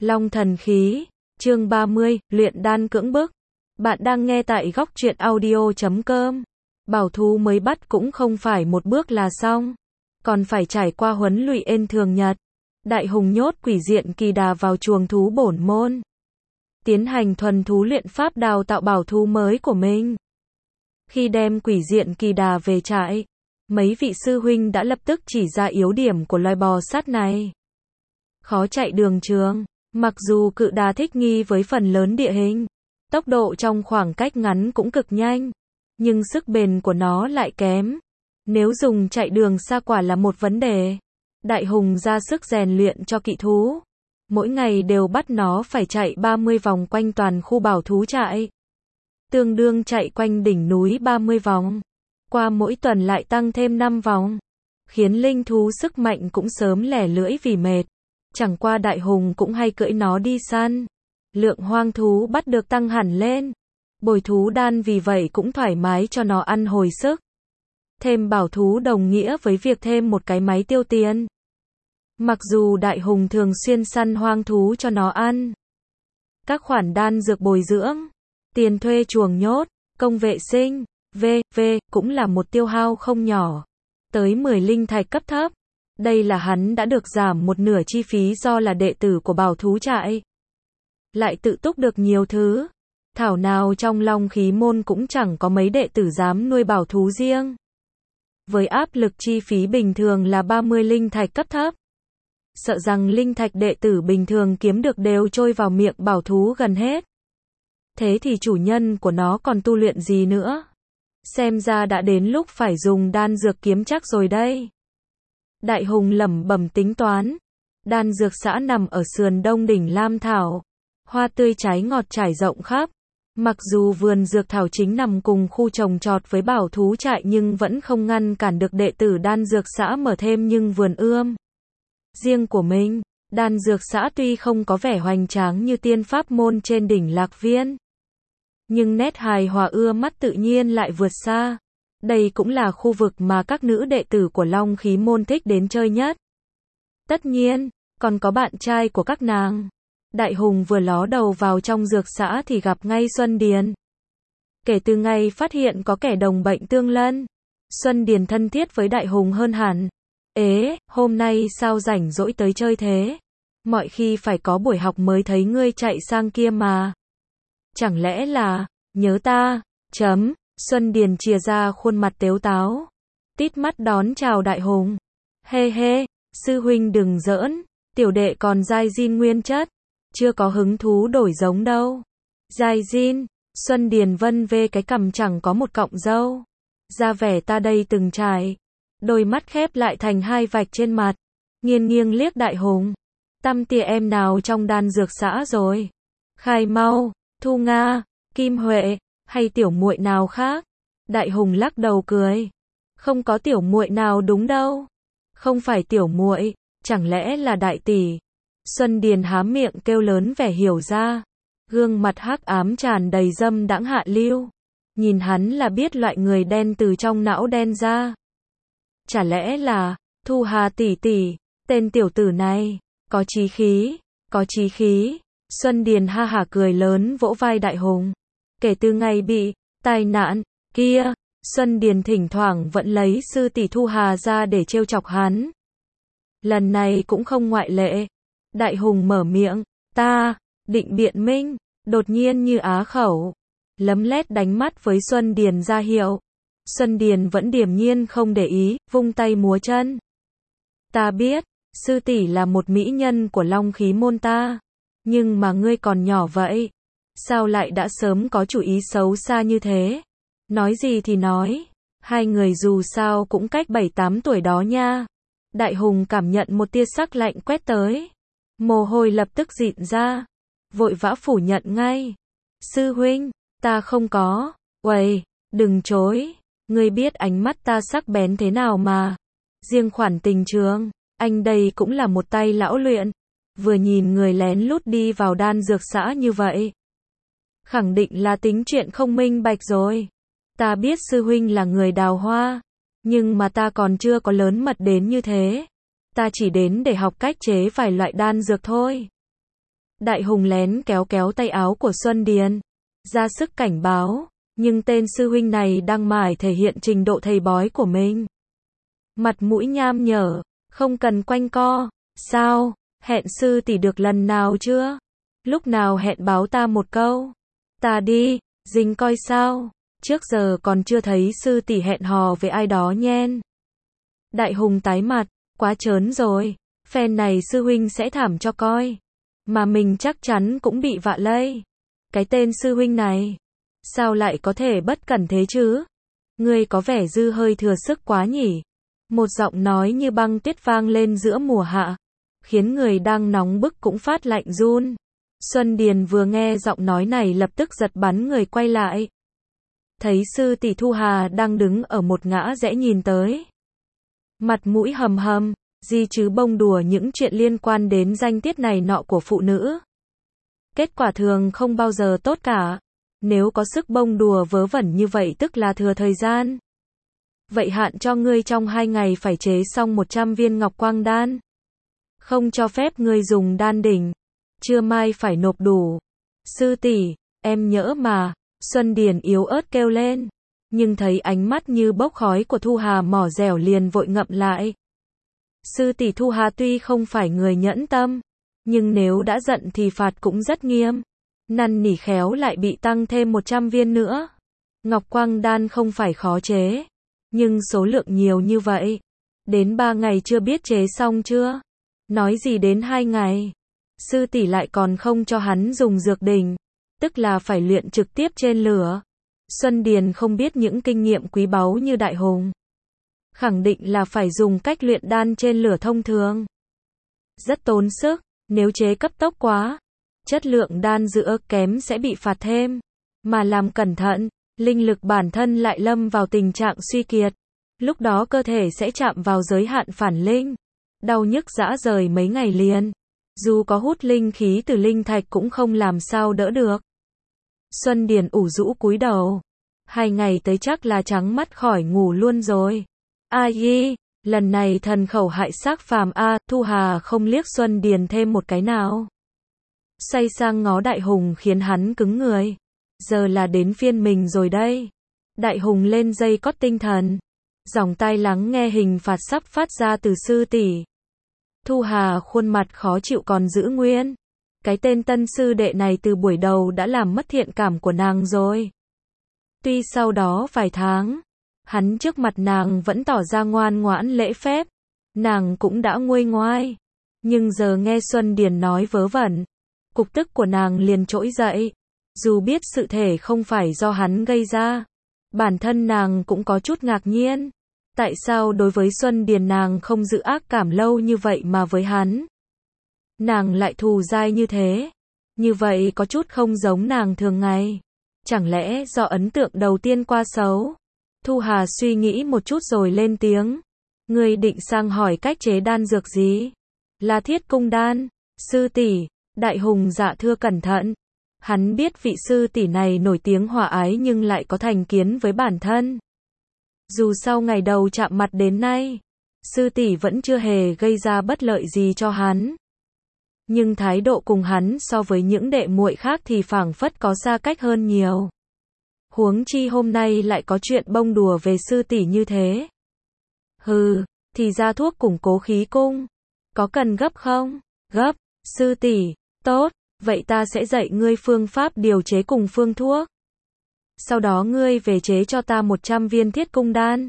Long thần khí, chương 30, luyện đan cưỡng bức. Bạn đang nghe tại góc truyện audio.com. Bảo thú mới bắt cũng không phải một bước là xong, còn phải trải qua huấn luyện thường nhật. Đại Hùng nhốt Quỷ Diện Kỳ Đà vào chuồng thú bổn môn, tiến hành thuần thú luyện pháp đào tạo bảo thú mới của mình. Khi đem Quỷ Diện Kỳ Đà về trại, mấy vị sư huynh đã lập tức chỉ ra yếu điểm của loài bò sát này. Khó chạy đường trường, mặc dù cự đà thích nghi với phần lớn địa hình, tốc độ trong khoảng cách ngắn cũng cực nhanh, nhưng sức bền của nó lại kém. Nếu dùng chạy đường xa quả là một vấn đề. Đại Hùng ra sức rèn luyện cho kỵ thú. Mỗi ngày đều bắt nó phải chạy 30 vòng quanh toàn khu bảo thú trại, tương đương chạy quanh đỉnh núi 30 vòng. Qua mỗi tuần lại tăng thêm 5 vòng, khiến linh thú sức mạnh cũng sớm lẻ lưỡi vì mệt. Chẳng qua Đại Hùng cũng hay cưỡi nó đi săn, lượng hoang thú bắt được tăng hẳn lên. Bồi thú đan vì vậy cũng thoải mái cho nó ăn hồi sức. Thêm bảo thú đồng nghĩa với việc thêm một cái máy tiêu tiền. Mặc dù Đại Hùng thường xuyên săn hoang thú cho nó ăn, các khoản đan dược bồi dưỡng, tiền thuê chuồng nhốt, công vệ sinh, v.v. cũng là một tiêu hao không nhỏ. Tới 10 linh thạch cấp thấp. Đây là hắn đã được giảm một nửa chi phí do là đệ tử của bảo thú trại. Lại tự túc được nhiều thứ. Thảo nào trong Long Khí môn cũng chẳng có mấy đệ tử dám nuôi bảo thú riêng. Với áp lực chi phí bình thường là 30 linh thạch cấp thấp, sợ rằng linh thạch đệ tử bình thường kiếm được đều trôi vào miệng bảo thú gần hết. Thế thì chủ nhân của nó còn tu luyện gì nữa? Xem ra đã đến lúc phải dùng đan dược kiếm chắc rồi đây. Đại Hùng lẩm bẩm tính toán. Đan dược xã nằm ở sườn đông đỉnh Lam Thảo. Hoa tươi trái ngọt trải rộng khắp. Mặc dù vườn dược thảo chính nằm cùng khu trồng trọt với bảo thú trại nhưng vẫn không ngăn cản được đệ tử đan dược xã mở thêm nhưng vườn ươm riêng của mình. Đan dược xã tuy không có vẻ hoành tráng như tiên pháp môn trên đỉnh Lạc Viên, nhưng nét hài hòa ưa mắt tự nhiên lại vượt xa. Đây cũng là khu vực mà các nữ đệ tử của Long Khí môn thích đến chơi nhất. Tất nhiên, còn có bạn trai của các nàng. Đại Hùng vừa ló đầu vào trong dược xã thì gặp ngay Xuân Điền. Kể từ ngày phát hiện có kẻ đồng bệnh tương lân, Xuân Điền thân thiết với Đại Hùng hơn hẳn. Ế, hôm nay sao rảnh rỗi tới chơi thế? Mọi khi phải có buổi học mới thấy ngươi chạy sang kia mà. Chẳng lẽ là nhớ ta? Xuân Điền chìa ra khuôn mặt tếu táo, tít mắt đón chào Đại Hùng. Hê hê, sư huynh đừng giỡn, tiểu đệ còn giai zin nguyên chất, chưa có hứng thú đổi giống đâu. Giai zin, Xuân Điền vân vê cái cằm chẳng có một cọng râu. Da vẻ ta đây từng trải. Đôi mắt khép lại thành hai vạch trên mặt, nghiêng nghiêng liếc Đại Hùng. Tăm tia em nào trong đan dược xã rồi? Khai mau, Thu Nga, Kim Huệ, hay tiểu muội nào khác? Đại Hùng lắc đầu cười. Không có tiểu muội nào đúng đâu. Không phải tiểu muội, chẳng lẽ là đại tỷ? Xuân Điền há miệng kêu lớn vẻ hiểu ra. Gương mặt hắc ám tràn đầy dâm đãng hạ lưu. Nhìn hắn là biết loại người đen từ trong não đen ra. Chả lẽ là Thu Hà tỷ tỷ? Tên tiểu tử này có chí khí, có chí khí. Xuân Điền ha hả cười lớn vỗ vai Đại Hùng. Kể từ ngày bị tai nạn kia, Xuân Điền thỉnh thoảng vẫn lấy sư tỷ Thu Hà ra để trêu chọc hắn. Lần này cũng không ngoại lệ. Đại Hùng mở miệng, ta định biện minh, đột nhiên như á khẩu, lấm lét đánh mắt với Xuân Điền ra hiệu. Xuân Điền vẫn điềm nhiên không để ý, vung tay múa chân. Ta biết, sư tỷ là một mỹ nhân của Long Khí môn ta, nhưng mà ngươi còn nhỏ vậy, sao lại đã sớm có chủ ý xấu xa như thế? Nói gì thì nói, hai người dù sao cũng cách 7-8 tuổi đó nha. Đại Hùng cảm nhận một tia sắc lạnh quét tới, mồ hôi lập tức rịn ra, vội vã phủ nhận ngay. Sư huynh, ta không có. Uầy, đừng chối, ngươi biết ánh mắt ta sắc bén thế nào mà. Riêng khoản tình trường, anh đây cũng là một tay lão luyện. Vừa nhìn người lén lút đi vào đan dược xã như vậy, khẳng định là tính chuyện không minh bạch rồi. Ta biết sư huynh là người đào hoa, nhưng mà ta còn chưa có lớn mật đến như thế. Ta chỉ đến để học cách chế vài loại đan dược thôi. Đại Hùng lén kéo kéo tay áo của Xuân Điền, ra sức cảnh báo, nhưng tên sư huynh này đang mải thể hiện trình độ thầy bói của mình. Mặt mũi nham nhở, không cần quanh co, sao, hẹn sư tỷ được lần nào chưa? Lúc nào hẹn báo ta một câu. Ta đi, dính coi sao, trước giờ còn chưa thấy sư tỷ hẹn hò với ai đó nhen. Đại Hùng tái mặt, quá trớn rồi, phen này sư huynh sẽ thảm cho coi. Mà mình chắc chắn cũng bị vạ lây. Cái tên sư huynh này, sao lại có thể bất cẩn thế chứ? Ngươi có vẻ dư hơi thừa sức quá nhỉ? Một giọng nói như băng tuyết vang lên giữa mùa hạ, khiến người đang nóng bức cũng phát lạnh run. Xuân Điền vừa nghe giọng nói này lập tức giật bắn người quay lại. Thấy sư tỷ Thu Hà đang đứng ở một ngã rẽ nhìn tới. Mặt mũi hầm hầm, gì chứ bông đùa những chuyện liên quan đến danh tiết này nọ của phụ nữ. Kết quả thường không bao giờ tốt cả. Nếu có sức bông đùa vớ vẩn như vậy tức là thừa thời gian. Vậy hạn cho ngươi trong 2 ngày phải chế xong 100 viên ngọc quang đan. Không cho phép ngươi dùng đan đỉnh. Trưa mai phải nộp đủ. Sư tỷ, em nhỡ mà. Xuân Điền yếu ớt kêu lên. Nhưng thấy ánh mắt như bốc khói của Thu Hà mỏ dẻo liền vội ngậm lại. Sư tỷ Thu Hà tuy không phải người nhẫn tâm, nhưng nếu đã giận thì phạt cũng rất nghiêm. Năn nỉ khéo lại bị tăng thêm 100 viên nữa. Ngọc quang đan không phải khó chế, nhưng số lượng nhiều như vậy. Đến 3 ngày chưa biết chế xong chưa? Nói gì đến 2 ngày? Sư tỷ lại còn không cho hắn dùng dược đỉnh, tức là phải luyện trực tiếp trên lửa. Xuân Điền không biết những kinh nghiệm quý báu như Đại Hùng. Khẳng định là phải dùng cách luyện đan trên lửa thông thường. Rất tốn sức, nếu chế cấp tốc quá, chất lượng đan dược kém sẽ bị phạt thêm. Mà làm cẩn thận, linh lực bản thân lại lâm vào tình trạng suy kiệt. Lúc đó cơ thể sẽ chạm vào giới hạn phản linh. Đau nhức rã rời mấy ngày liền. Dù có hút linh khí từ linh thạch cũng không làm sao đỡ được. Xuân Điền ủ rũ cúi đầu. 2 ngày tới chắc là trắng mắt khỏi ngủ luôn rồi. Ai, lần này thần khẩu hại xác phàm a. Thu Hà không liếc Xuân Điền thêm một cái nào. Xoay sang ngó Đại Hùng khiến hắn cứng người. Giờ là đến phiên mình rồi đây. Đại Hùng lên dây cót tinh thần. Dòng tai lắng nghe hình phạt sắp phát ra từ sư tỷ. Thu Hà khuôn mặt khó chịu còn giữ nguyên. Cái tên tân sư đệ này từ buổi đầu đã làm mất thiện cảm của nàng rồi. Tuy sau đó vài tháng, hắn trước mặt nàng vẫn tỏ ra ngoan ngoãn lễ phép. Nàng cũng đã nguôi ngoai. Nhưng giờ nghe Xuân Điền nói vớ vẩn, cục tức của nàng liền trỗi dậy. Dù biết sự thể không phải do hắn gây ra, bản thân nàng cũng có chút ngạc nhiên. Tại sao đối với Xuân Điền nàng không giữ ác cảm lâu như vậy mà với hắn, nàng lại thù dai như thế? Như vậy có chút không giống nàng thường ngày. Chẳng lẽ do ấn tượng đầu tiên qua xấu? Thu Hà suy nghĩ một chút rồi lên tiếng. Ngươi định sang hỏi cách chế đan dược gì? Là Thiết Cung đan. Sư tỷ, Đại Hùng dạ thưa cẩn thận. Hắn biết vị sư tỷ này nổi tiếng hòa ái nhưng lại có thành kiến với bản thân. Dù sau ngày đầu chạm mặt đến nay, sư tỷ vẫn chưa hề gây ra bất lợi gì cho hắn. Nhưng thái độ cùng hắn so với những đệ muội khác thì phảng phất có xa cách hơn nhiều. Huống chi hôm nay lại có chuyện bông đùa về sư tỷ như thế. Hừ, thì ra thuốc củng cố khí cung. Có cần gấp không? Gấp, sư tỷ, tốt, vậy ta sẽ dạy ngươi phương pháp điều chế cùng phương thuốc. Sau đó ngươi về chế cho ta 100 viên Thiết Cung đan.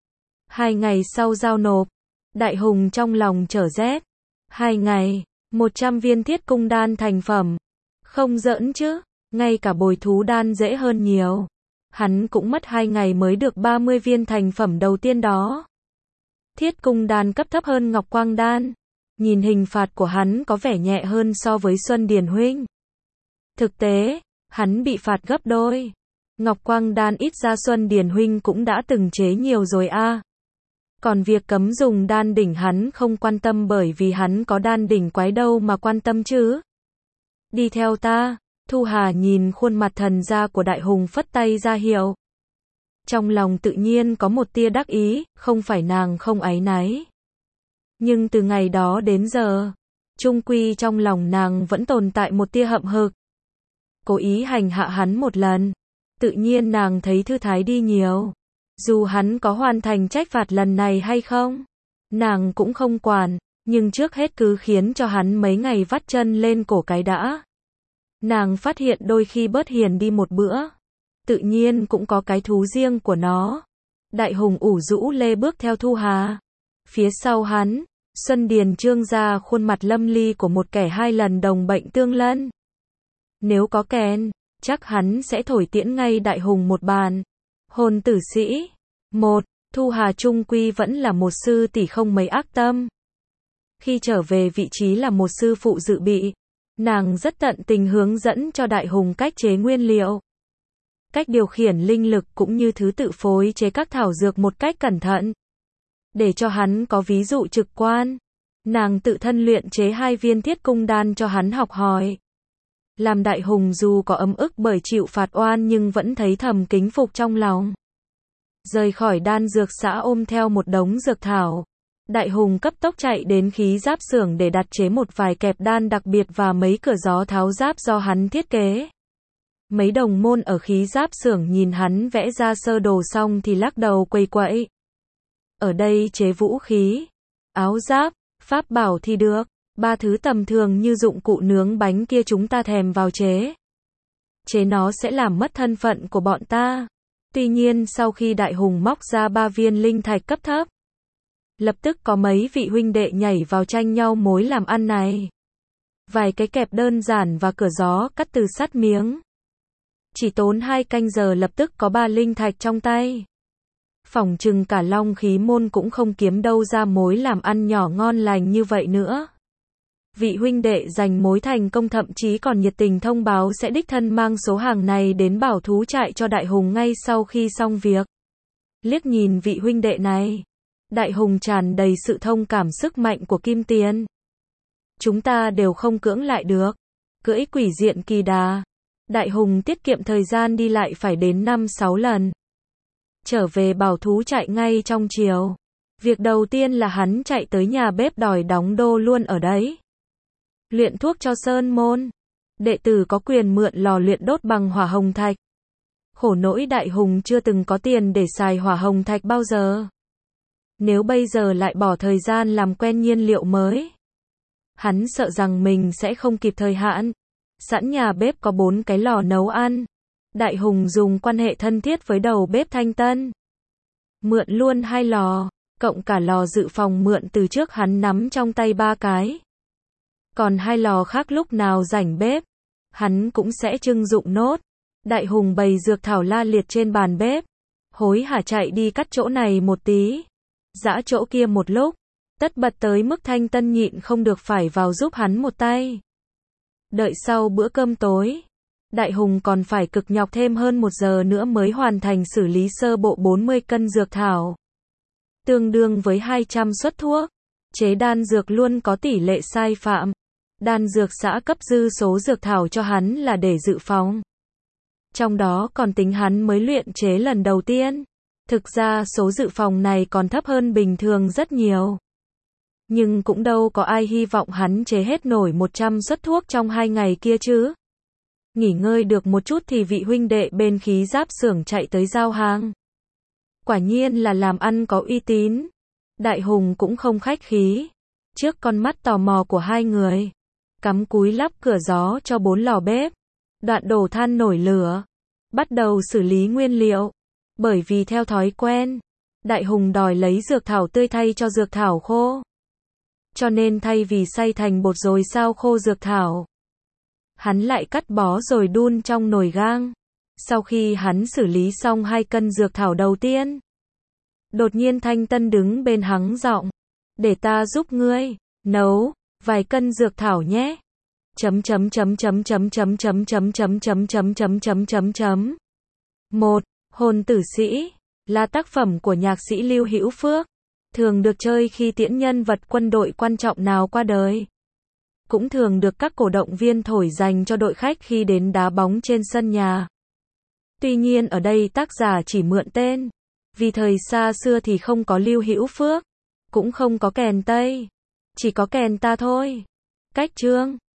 2 ngày sau giao nộp. Đại Hùng trong lòng trở rét. 2 ngày, 100 viên Thiết Cung đan thành phẩm. Không giỡn chứ, ngay cả bồi thú đan dễ hơn nhiều. Hắn cũng mất 2 ngày mới được 30 viên thành phẩm đầu tiên đó. Thiết Cung đan cấp thấp hơn Ngọc Quang đan. Nhìn hình phạt của hắn có vẻ nhẹ hơn so với Xuân Điền huynh. Thực tế, hắn bị phạt gấp đôi. Ngọc Quang đan ít ra Xuân Điền huynh cũng đã từng chế nhiều rồi a. Còn việc cấm dùng đan đỉnh hắn không quan tâm bởi vì hắn có đan đỉnh quái đâu mà quan tâm chứ. Đi theo ta. Thu Hà nhìn khuôn mặt thần gia của Đại Hùng phất tay ra hiệu. Trong lòng tự nhiên có một tia đắc ý, không phải nàng không áy náy. Nhưng từ ngày đó đến giờ, Chung quy trong lòng nàng vẫn tồn tại một tia hậm hực. Cố ý hành hạ hắn một lần, tự nhiên nàng thấy thư thái đi nhiều. Dù hắn có hoàn thành trách phạt lần này hay không, nàng cũng không quản, nhưng trước hết cứ khiến cho hắn mấy ngày vắt chân lên cổ cái đã. Nàng phát hiện đôi khi bớt hiền đi một bữa, tự nhiên cũng có cái thú riêng của nó. Đại Hùng ủ rũ lê bước theo Thu Hà. Phía sau hắn, Xuân Điền trương ra khuôn mặt lâm ly của một kẻ 2 lần đồng bệnh tương lân. Nếu có kèn, chắc hắn sẽ thổi tiễn ngay Đại Hùng một bàn. Hồn tử sĩ. 1. Thu Hà chung quy vẫn là một sư tỷ không mấy ác tâm. Khi trở về vị trí là một sư phụ dự bị, nàng rất tận tình hướng dẫn cho Đại Hùng cách chế nguyên liệu, cách điều khiển linh lực cũng như thứ tự phối chế các thảo dược một cách cẩn thận. Để cho hắn có ví dụ trực quan, nàng tự thân luyện chế 2 viên thiết cung đan cho hắn học hỏi. Làm Đại Hùng dù có ấm ức bởi chịu phạt oan nhưng vẫn thấy thầm kính phục trong lòng. Rời khỏi đan dược xã ôm theo một đống dược thảo, Đại Hùng cấp tốc chạy đến khí giáp xưởng để đặt chế một vài kẹp đan đặc biệt và mấy cửa gió tháo giáp do hắn thiết kế. Mấy đồng môn ở khí giáp xưởng nhìn hắn vẽ ra sơ đồ xong thì lắc đầu quây quẫy. Ở đây chế vũ khí, áo giáp, pháp bảo thì được, 3 thứ tầm thường như dụng cụ nướng bánh kia chúng ta thèm vào chế. Chế nó sẽ làm mất thân phận của bọn ta. Tuy nhiên sau khi Đại Hùng móc ra 3 viên linh thạch cấp thấp, lập tức có mấy vị huynh đệ nhảy vào tranh nhau mối làm ăn này. Vài cái kẹp đơn giản và cửa gió cắt từ sắt miếng. Chỉ tốn 2 canh giờ lập tức có 3 linh thạch trong tay. Phỏng chừng cả Long Khí môn cũng không kiếm đâu ra mối làm ăn nhỏ ngon lành như vậy nữa. Vị huynh đệ giành mối thành công thậm chí còn nhiệt tình thông báo sẽ đích thân mang số hàng này đến bảo thú trại cho Đại Hùng ngay sau khi xong việc. Liếc nhìn vị huynh đệ này, Đại Hùng tràn đầy sự thông cảm sức mạnh của kim tiền. Chúng ta đều không cưỡng lại được. Cưỡi quỷ diện kỳ đà, Đại Hùng tiết kiệm thời gian đi lại phải đến 5-6 lần. Trở về bảo thú trại ngay trong chiều. Việc đầu tiên là hắn chạy tới nhà bếp đòi đóng đô luôn ở đấy. Luyện thuốc cho sơn môn. Đệ tử có quyền mượn lò luyện đốt bằng hỏa hồng thạch. Khổ nỗi Đại Hùng chưa từng có tiền để xài hỏa hồng thạch bao giờ. Nếu bây giờ lại bỏ thời gian làm quen nhiên liệu mới, hắn sợ rằng mình sẽ không kịp thời hạn. Sẵn nhà bếp có 4 cái lò nấu ăn. Đại Hùng dùng quan hệ thân thiết với đầu bếp Thanh Tân. Mượn luôn 2 lò, cộng cả lò dự phòng mượn từ trước hắn nắm trong tay 3 cái. Còn 2 lò khác lúc nào rảnh bếp, hắn cũng sẽ trưng dụng nốt. Đại Hùng bày dược thảo la liệt trên bàn bếp. Hối hả chạy đi cắt chỗ này một tí, giã chỗ kia một lúc. Tất bật tới mức Thanh Tân nhịn không được phải vào giúp hắn một tay. Đợi sau bữa cơm tối, Đại Hùng còn phải cực nhọc thêm hơn 1 giờ nữa mới hoàn thành xử lý sơ bộ 40 cân dược thảo. Tương đương với 200 suất thuốc. Chế đan dược luôn có tỷ lệ sai phạm. Đan dược xã cấp dư số dược thảo cho hắn là để dự phòng. Trong đó còn tính hắn mới luyện chế lần đầu tiên. Thực ra số dự phòng này còn thấp hơn bình thường rất nhiều. Nhưng cũng đâu có ai hy vọng hắn chế hết nổi 100 suất thuốc trong 2 ngày kia chứ. Nghỉ ngơi được một chút thì vị huynh đệ bên khí giáp xưởng chạy tới giao hàng. Quả nhiên là làm ăn có uy tín. Đại Hùng cũng không khách khí. Trước con mắt tò mò của 2 người, cắm cúi lắp cửa gió cho 4 lò bếp. Đoạn đổ than nổi lửa. Bắt đầu xử lý nguyên liệu. Bởi vì theo thói quen, Đại Hùng đòi lấy dược thảo tươi thay cho dược thảo khô. Cho nên thay vì xay thành bột rồi sao khô dược thảo, hắn lại cắt bó rồi đun trong nồi gang. Sau khi hắn xử lý xong 2 cân dược thảo đầu tiên, đột nhiên Thanh Tân đứng bên hắng giọng, để ta giúp ngươi nấu vài cân dược thảo nhé. Một, Hồn tử sĩ là tác phẩm của nhạc sĩ Lưu Hữu Phước, thường được chơi khi tiễn nhân vật quân đội quan trọng nào qua đời. Cũng thường được các cổ động viên thổi dành cho đội khách khi đến đá bóng trên sân nhà. Tuy nhiên ở đây tác giả chỉ mượn tên, vì thời xa xưa thì không có Lưu Hữu Phước, cũng không có kèn Tây, chỉ có kèn ta thôi. Cách chương